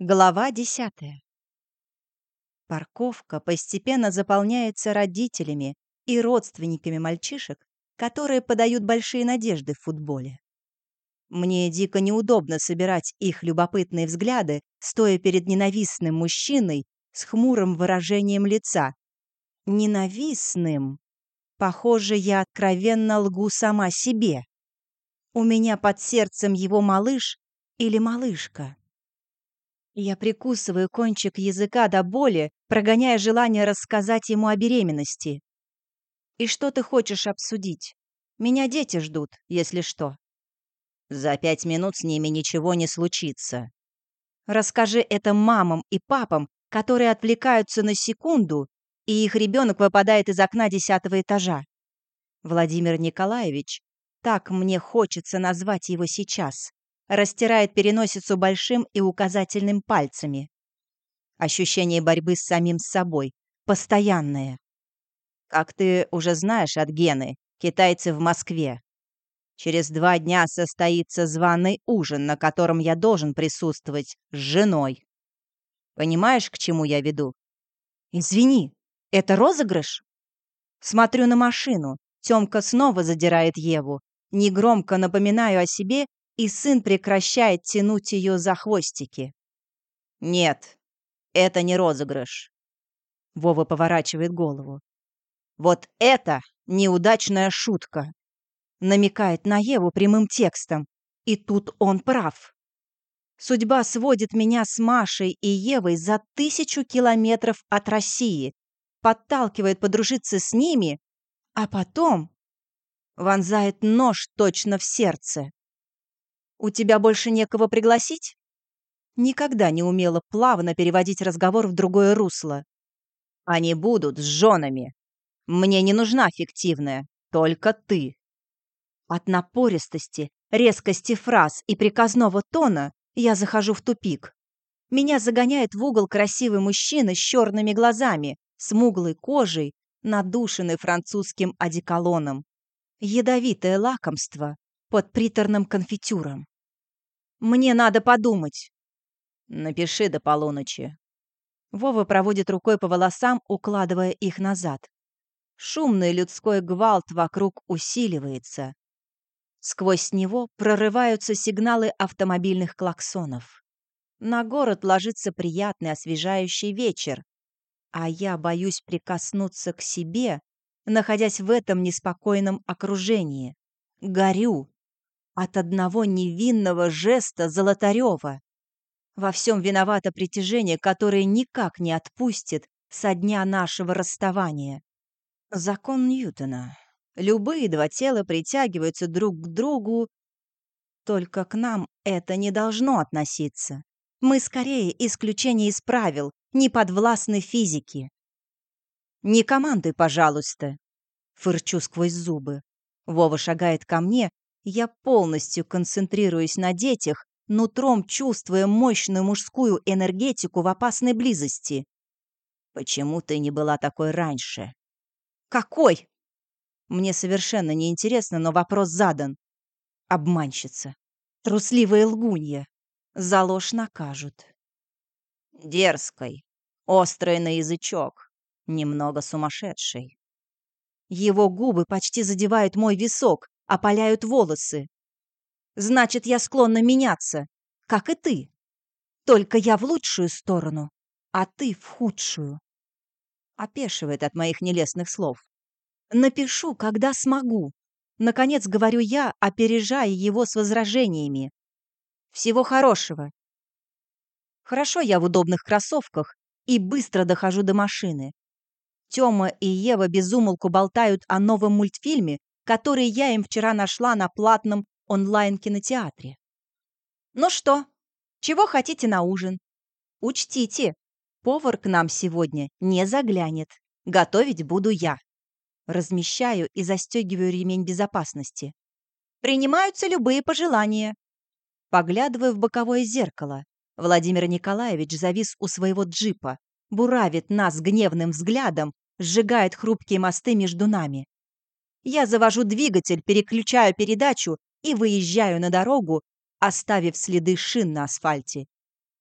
Глава 10. Парковка постепенно заполняется родителями и родственниками мальчишек, которые подают большие надежды в футболе. Мне дико неудобно собирать их любопытные взгляды, стоя перед ненавистным мужчиной с хмурым выражением лица. Ненавистным? Похоже, я откровенно лгу сама себе. У меня под сердцем его малыш или малышка. Я прикусываю кончик языка до боли, прогоняя желание рассказать ему о беременности. «И что ты хочешь обсудить? Меня дети ждут, если что». «За 5 минут с ними ничего не случится». «Расскажи это мамам и папам, которые отвлекаются на секунду, и их ребенок выпадает из окна 10-го этажа. Владимир Николаевич, так мне хочется назвать его сейчас, растирает переносицу большим и указательным пальцами. Ощущение борьбы с самим собой. Постоянное. Как ты уже знаешь от Гены, китайцы в Москве. Через 2 дня состоится званый ужин, на котором я должен присутствовать с женой. Понимаешь, к чему я веду? Извини, это розыгрыш? Смотрю на машину. Тёмка снова задирает Еву. Негромко напоминаю о себе, и сын прекращает тянуть ее за хвостики. Нет, это не розыгрыш. Вова поворачивает голову. Вот это неудачная шутка. Намекает на Еву прямым текстом. И тут он прав. Судьба сводит меня с Машей и Евой за 1000 километров от России, подталкивает подружиться с ними, а потом вонзает нож точно в сердце. «У тебя больше некого пригласить?» Никогда не умела плавно переводить разговор в другое русло. «Они будут с женами. Мне не нужна фиктивная, только ты». От напористости, резкости фраз и приказного тона я захожу в тупик. Меня загоняет в угол красивый мужчина с черными глазами, смуглой кожей, надушенный французским одеколоном. Ядовитое лакомство под приторным конфитюром. «Мне надо подумать». «Напиши до полуночи». Вова проводит рукой по волосам, укладывая их назад. Шумный людской гвалт вокруг усиливается. Сквозь него прорываются сигналы автомобильных клаксонов. На город ложится приятный освежающий вечер, а я боюсь прикоснуться к себе, находясь в этом неспокойном окружении. Горю от одного невинного жеста Золотарева. Во всем виновато притяжение, которое никак не отпустит со дня нашего расставания. Закон Ньютона. Любые два тела притягиваются друг к другу, только к нам это не должно относиться. Мы скорее исключение из правил, не подвластны физике. «Не командуй, пожалуйста», — фырчу сквозь зубы. Вова шагает ко мне, я полностью концентрируюсь на детях, нутром чувствуя мощную мужскую энергетику в опасной близости. «Почему ты не была такой раньше?» «Какой?» Мне совершенно неинтересно, но вопрос задан. Обманщица. Трусливая лгунья. За ложь накажут. Дерзкой. Острой на язычок. Немного сумасшедшей. Его губы почти задевают мой висок, опаляют волосы. Значит, я склонна меняться, как и ты. Только я в лучшую сторону, а ты в худшую. Опешивает от моих нелестных слов. Напишу, когда смогу. Наконец говорю я, опережая его с возражениями. Всего хорошего. Хорошо я в удобных кроссовках и быстро дохожу до машины. Тёма и Ева безумолку болтают о новом мультфильме, который я им вчера нашла на платном онлайн-кинотеатре. Ну что, чего хотите на ужин? Учтите, повар к нам сегодня не заглянет. Готовить буду я. Размещаю и застегиваю ремень безопасности. Принимаются любые пожелания. Поглядываю в боковое зеркало. Владимир Николаевич завис у своего джипа, буравит нас гневным взглядом, сжигает хрупкие мосты между нами. Я завожу двигатель, переключаю передачу и выезжаю на дорогу, оставив следы шин на асфальте.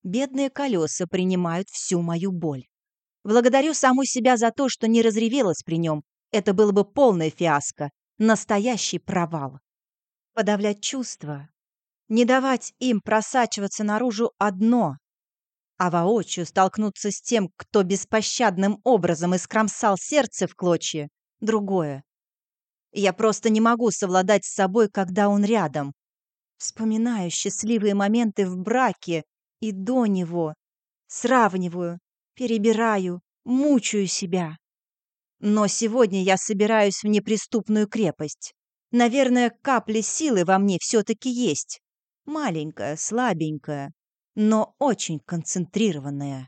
Бедные колеса принимают всю мою боль. Благодарю саму себя за то, что не разревелась при нем. Это было бы полное фиаско, настоящий провал. Подавлять чувства, не давать им просачиваться наружу одно, а воочию столкнуться с тем, кто беспощадным образом искромсал сердце в клочья, другое. Я просто не могу совладать с собой, когда он рядом. Вспоминаю счастливые моменты в браке и до него. Сравниваю, перебираю, мучаю себя. Но сегодня я собираюсь в неприступную крепость. Наверное, капля силы во мне все-таки есть. Маленькая, слабенькая, но очень концентрированная.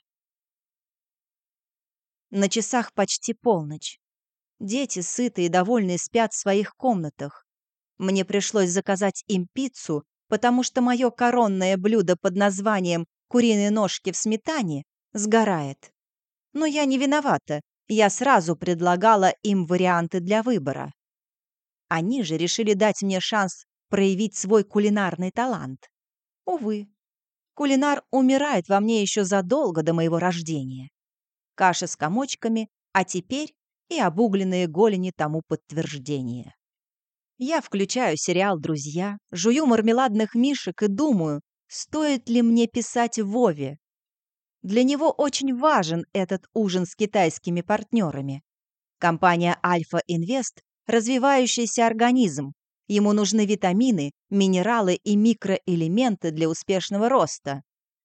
На часах почти полночь. Дети, сытые и довольные, спят в своих комнатах. Мне пришлось заказать им пиццу, потому что мое коронное блюдо под названием «куриные ножки в сметане» сгорает. Но я не виновата, я сразу предлагала им варианты для выбора. Они же решили дать мне шанс проявить свой кулинарный талант. Увы, кулинар умирает во мне еще задолго до моего рождения. Каша с комочками, а теперь и обугленные голени тому подтверждение. Я включаю сериал «Друзья», жую мармеладных мишек и думаю, стоит ли мне писать Вове. Для него очень важен этот ужин с китайскими партнерами. Компания «Альфа Инвест» — развивающийся организм. Ему нужны витамины, минералы и микроэлементы для успешного роста.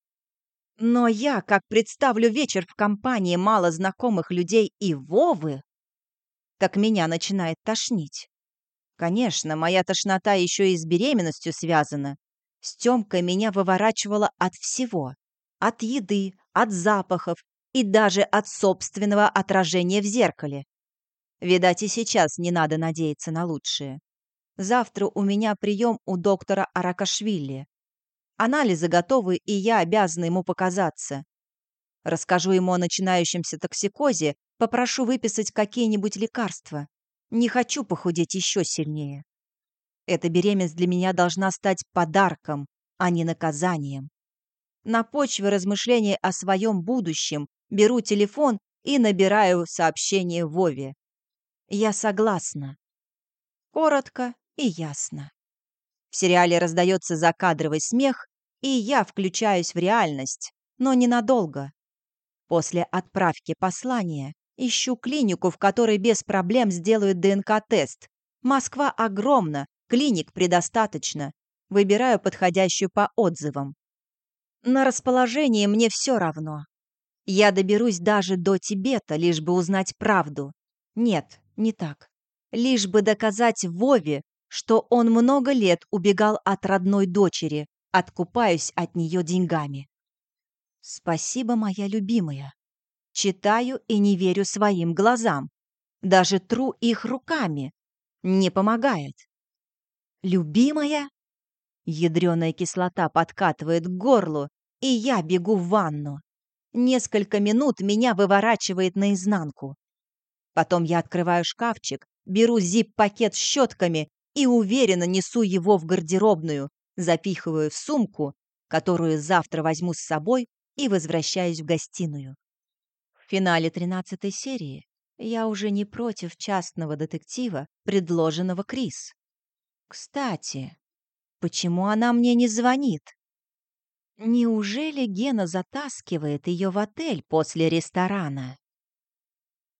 Но я, как представлю вечер в компании малознакомых людей и Вовы, так меня начинает тошнить. Конечно, моя тошнота еще и с беременностью связана. С Тёмкой меня выворачивало от всего. От еды, от запахов и даже от собственного отражения в зеркале. Видать, и сейчас не надо надеяться на лучшее. Завтра у меня прием у доктора Аракашвили. Анализы готовы, и я обязана ему показаться. Расскажу ему о начинающемся токсикозе, попрошу выписать какие-нибудь лекарства. Не хочу похудеть еще сильнее. Эта беременность для меня должна стать подарком, а не наказанием. На почве размышлений о своем будущем беру телефон и набираю сообщение Вове. Я согласна. Коротко и ясно. В сериале раздается закадровый смех, и я включаюсь в реальность, но ненадолго. После отправки послания ищу клинику, в которой без проблем сделают ДНК-тест. Москва огромна, клиник предостаточно. Выбираю подходящую по отзывам. На расположение мне все равно. Я доберусь даже до Тибета, лишь бы узнать правду. Нет, не так. Лишь бы доказать Вове, что он много лет убегал от родной дочери, откупаюсь от нее деньгами. Спасибо, моя любимая. Читаю и не верю своим глазам. Даже тру их руками. Не помогает. Любимая? Ядреная кислота подкатывает к горлу, и я бегу в ванну. Несколько минут меня выворачивает наизнанку. Потом я открываю шкафчик, беру зип-пакет с щетками и уверенно несу его в гардеробную, запихиваю в сумку, которую завтра возьму с собой, и возвращаюсь в гостиную. В финале 13-й серии я уже не против частного детектива, предложенного Крис. Кстати, почему она мне не звонит? Неужели Гена затаскивает ее в отель после ресторана?